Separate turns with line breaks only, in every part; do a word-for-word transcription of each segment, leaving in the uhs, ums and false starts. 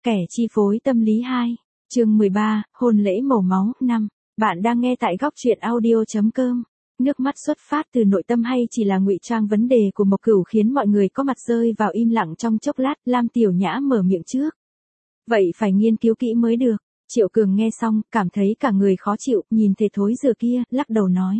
Kẻ chi phối tâm lý hai, chương mười ba, hôn lễ màu máu, năm. Bạn đang nghe tại góc truyện audio.com. Nước mắt xuất phát từ nội tâm hay chỉ là ngụy trang vấn đề của Mộc Cửu khiến mọi người có mặt rơi vào im lặng trong chốc lát. Lam Tiểu Nhã mở miệng trước. Vậy phải nghiên cứu kỹ mới được. Triệu Cường nghe xong, cảm thấy cả người khó chịu, nhìn thề thối dừa kia, lắc đầu nói.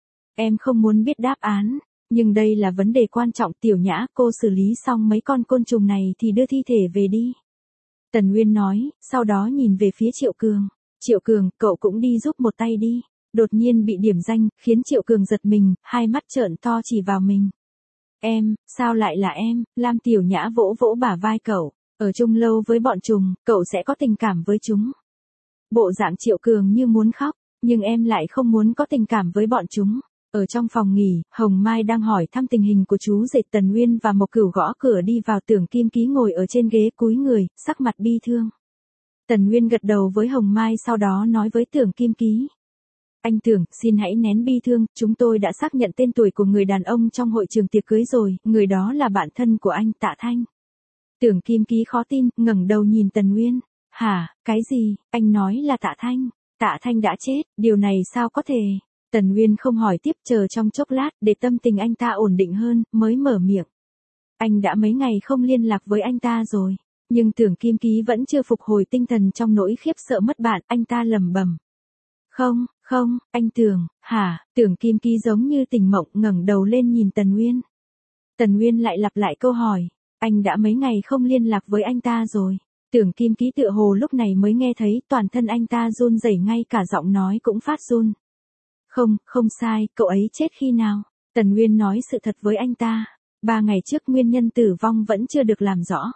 Em không muốn biết đáp án, nhưng đây là vấn đề quan trọng. Tiểu Nhã, cô xử lý xong mấy con côn trùng này thì đưa thi thể về đi. Tần Nguyên nói, sau đó nhìn về phía Triệu Cường. Triệu Cường, cậu cũng đi giúp một tay đi. Đột nhiên bị điểm danh, khiến Triệu Cường giật mình, hai mắt trợn to chỉ vào mình. Em, sao lại là em? Lam Tiểu Nhã vỗ vỗ bả vai cậu. Ở chung lâu với bọn trùng, cậu sẽ có tình cảm với chúng. Bộ dạng Triệu Cường như muốn khóc, nhưng em lại không muốn có tình cảm với bọn chúng. Ở trong phòng nghỉ, Hồng Mai đang hỏi thăm tình hình của chú rể. Tần Nguyên và Mộc Cửu gõ cửa đi vào. Tưởng Kim Ký ngồi ở trên ghế cúi người, sắc mặt bi thương. Tần Nguyên gật đầu với Hồng Mai, sau đó nói với Tưởng Kim Ký. Anh Tưởng, xin hãy nén bi thương, chúng tôi đã xác nhận tên tuổi của người đàn ông trong hội trường tiệc cưới rồi, người đó là bạn thân của anh, Tạ Thanh. Tưởng Kim Ký khó tin, ngẩng đầu nhìn Tần Nguyên. Hả, cái gì, anh nói là Tạ Thanh, Tạ Thanh đã chết, điều này sao có thể? Tần Nguyên không hỏi tiếp, chờ trong chốc lát, để tâm tình anh ta ổn định hơn, mới mở miệng. Anh đã mấy ngày không liên lạc với anh ta rồi, nhưng Tưởng Kim Ký vẫn chưa phục hồi tinh thần trong nỗi khiếp sợ mất bạn, anh ta lẩm bẩm. Không, không, anh Tưởng, hả, Tưởng Kim Ký giống như tỉnh mộng, ngẩng đầu lên nhìn Tần Nguyên. Tần Nguyên lại lặp lại câu hỏi, anh đã mấy ngày không liên lạc với anh ta rồi. Tưởng Kim Ký tựa hồ lúc này mới nghe thấy, toàn thân anh ta run rẩy, ngay cả giọng nói cũng phát run. Không, không sai, cậu ấy chết khi nào? Tần Nguyên nói sự thật với anh ta. Ba ngày trước, nguyên nhân tử vong vẫn chưa được làm rõ.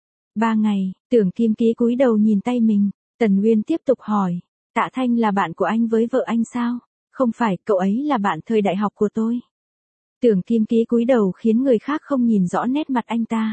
Ba ngày, Tưởng Kim Ký cúi đầu nhìn tay mình. Tần Nguyên tiếp tục hỏi, Tạ Thanh là bạn của anh với vợ anh sao? Không phải, cậu ấy là bạn thời đại học của tôi. Tưởng Kim Ký cúi đầu khiến người khác không nhìn rõ nét mặt anh ta.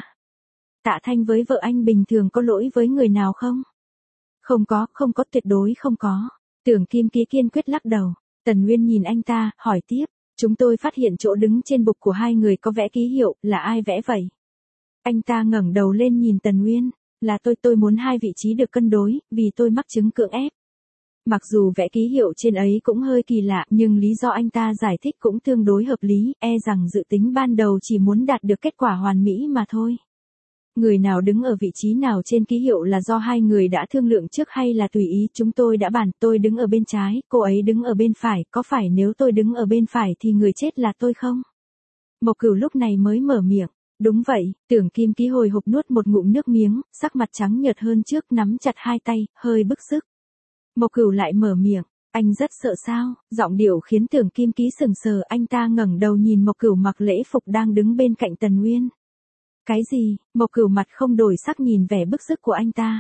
Tạ Thanh với vợ anh bình thường có lỗi với người nào không? Không có, không có, tuyệt đối không có. Tưởng Kim Ký kiên quyết lắc đầu. Tần Nguyên nhìn anh ta, hỏi tiếp, chúng tôi phát hiện chỗ đứng trên bục của hai người có vẽ ký hiệu, là ai vẽ vậy? Anh ta ngẩng đầu lên nhìn Tần Nguyên, là tôi, tôi muốn hai vị trí được cân đối, vì tôi mắc chứng cưỡng ép. Mặc dù vẽ ký hiệu trên ấy cũng hơi kỳ lạ, nhưng lý do anh ta giải thích cũng tương đối hợp lý, e rằng dự tính ban đầu chỉ muốn đạt được kết quả hoàn mỹ mà thôi. Người nào đứng ở vị trí nào trên ký hiệu là do hai người đã thương lượng trước hay là tùy ý, chúng tôi đã bàn, tôi đứng ở bên trái, cô ấy đứng ở bên phải, có phải nếu tôi đứng ở bên phải thì người chết là tôi không? Mộc Cửu lúc này mới mở miệng, đúng vậy. Tưởng Kim Ký hồi hộp nuốt một ngụm nước miếng, sắc mặt trắng nhợt hơn trước, nắm chặt hai tay, hơi bức sức. Mộc Cửu lại mở miệng, anh rất sợ sao? Giọng điệu khiến Tưởng Kim Ký sững sờ, anh ta ngẩng đầu nhìn Mộc Cửu mặc lễ phục đang đứng bên cạnh Tần Nguyên. Cái gì? Mộc Cửu mặt không đổi sắc nhìn vẻ bức sức của anh ta.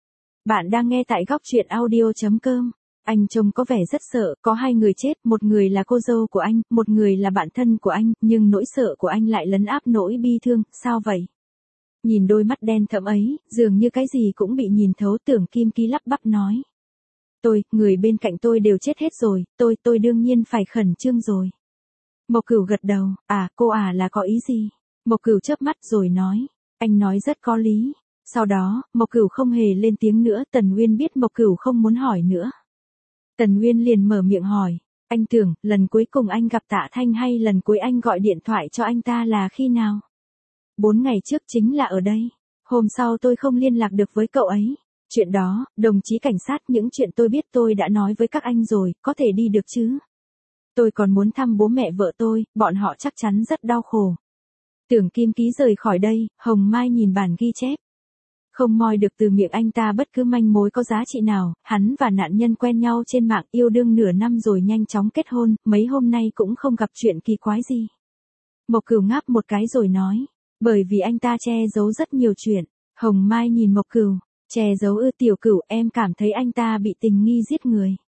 Bạn đang nghe tại góc truyện audio.com. Anh trông có vẻ rất sợ, có hai người chết, một người là cô dâu của anh, một người là bạn thân của anh, nhưng nỗi sợ của anh lại lấn áp nỗi bi thương, sao vậy? Nhìn đôi mắt đen thẫm ấy, dường như cái gì cũng bị nhìn thấu. Tưởng Kim Ký lắp bắp nói. Tôi, người bên cạnh tôi đều chết hết rồi, tôi, tôi đương nhiên phải khẩn trương rồi. Mộc Cửu gật đầu, à, cô à là có ý gì? Mộc Cửu chớp mắt rồi nói, anh nói rất có lý. Sau đó, Mộc Cửu không hề lên tiếng nữa. Tần Nguyên biết Mộc Cửu không muốn hỏi nữa. Tần Nguyên liền mở miệng hỏi, anh Tưởng, lần cuối cùng anh gặp Tạ Thanh hay lần cuối anh gọi điện thoại cho anh ta là khi nào? Bốn ngày trước, chính là ở đây. Hôm sau tôi không liên lạc được với cậu ấy. Chuyện đó, đồng chí cảnh sát, những chuyện tôi biết tôi đã nói với các anh rồi, có thể đi được chứ? Tôi còn muốn thăm bố mẹ vợ tôi, bọn họ chắc chắn rất đau khổ. Tưởng Kim Ký rời khỏi đây, Hồng Mai nhìn bản ghi chép. Không moi được từ miệng anh ta bất cứ manh mối có giá trị nào, hắn và nạn nhân quen nhau trên mạng, yêu đương nửa năm rồi nhanh chóng kết hôn, mấy hôm nay cũng không gặp chuyện kỳ quái gì. Mộc Cửu ngáp một cái rồi nói, bởi vì anh ta che giấu rất nhiều chuyện. Hồng Mai nhìn Mộc Cửu, che giấu ư? Tiểu Cửu, em cảm thấy anh ta bị tình nghi giết người.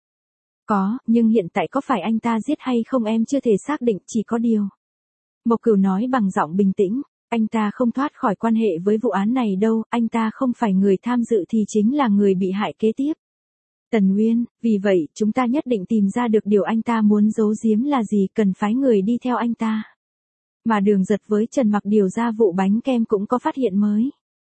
Có, nhưng hiện tại có phải anh ta giết hay không em chưa thể xác định, chỉ có điều. Mộc Cửu nói bằng giọng bình tĩnh, anh ta không thoát khỏi quan hệ với vụ án này đâu, anh ta không phải người tham dự thì chính là người bị hại kế tiếp. Tần Nguyên, vì vậy, chúng ta nhất định tìm ra được điều anh ta muốn giấu giếm là gì, cần phái người đi theo anh ta. Mà Đường Giật với Trần Mặc điều ra vụ bánh kem cũng có phát hiện mới.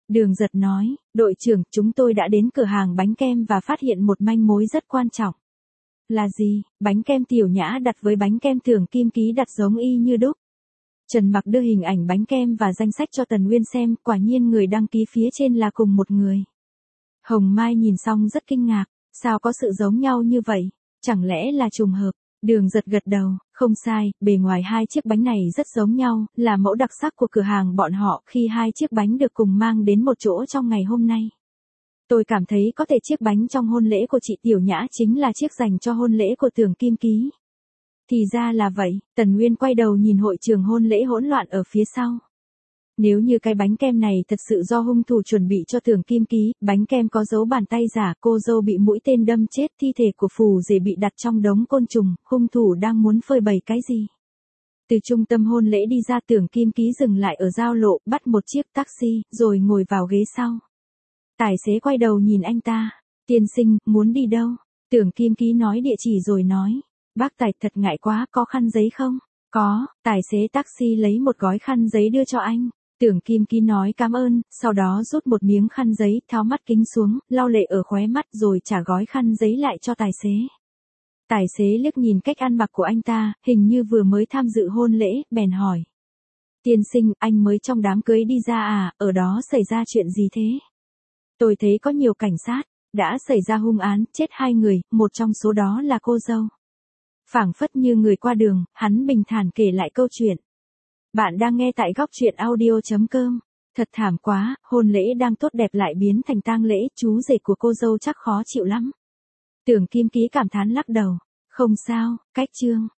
Đường Giật nói, đội trưởng, chúng tôi đã đến cửa hàng bánh kem và phát hiện một manh mối rất quan trọng. Là gì? Bánh kem Tiểu Nhã đặt với bánh kem Tưởng Kim Ký đặt giống y như đúc. Trần Mặc đưa hình ảnh bánh kem và danh sách cho Tần Uyên xem, quả nhiên người đăng ký phía trên là cùng một người. Hồng Mai nhìn xong rất kinh ngạc, sao có sự giống nhau như vậy, chẳng lẽ là trùng hợp? Đường Giật gật đầu, không sai, bề ngoài hai chiếc bánh này rất giống nhau, là mẫu đặc sắc của cửa hàng bọn họ khi hai chiếc bánh được cùng mang đến một chỗ trong ngày hôm nay. Tôi cảm thấy có thể chiếc bánh trong hôn lễ của chị Tiểu Nhã chính là chiếc dành cho hôn lễ của Tưởng Kim Ký. Thì ra là vậy, Tần Nguyên quay đầu nhìn hội trường hôn lễ hỗn loạn ở phía sau. Nếu như cái bánh kem này thật sự do hung thủ chuẩn bị cho Tưởng Kim Ký, bánh kem có dấu bàn tay giả, cô dâu bị mũi tên đâm chết, thi thể của phù rể bị đặt trong đống côn trùng, hung thủ đang muốn phơi bày cái gì? Từ trung tâm hôn lễ đi ra, Tưởng Kim Ký dừng lại ở giao lộ, bắt một chiếc taxi, rồi ngồi vào ghế sau. Tài xế quay đầu nhìn anh ta, tiên sinh, muốn đi đâu? Tưởng Kim Ký nói địa chỉ rồi nói, bác Tài thật ngại quá, có khăn giấy không? Có, tài xế taxi lấy một gói khăn giấy đưa cho anh. Tưởng Kim Ký nói cảm ơn, sau đó rút một miếng khăn giấy, tháo mắt kính xuống, lau lệ ở khóe mắt rồi trả gói khăn giấy lại cho tài xế. Tài xế liếc nhìn cách ăn mặc của anh ta, hình như vừa mới tham dự hôn lễ, bèn hỏi. Tiên sinh, anh mới trong đám cưới đi ra à, ở đó xảy ra chuyện gì thế? Tôi thấy có nhiều cảnh sát, đã xảy ra hung án, chết hai người, một trong số đó là cô dâu. Phảng phất như người qua đường, hắn bình thản kể lại câu chuyện. Bạn đang nghe tại góc truyện audio chấm com. Thật thảm quá, hôn lễ đang tốt đẹp lại biến thành tang lễ, chú rể của cô dâu chắc khó chịu lắm. Tưởng Kim Ký cảm thán lắc đầu. Không sao, cách chương.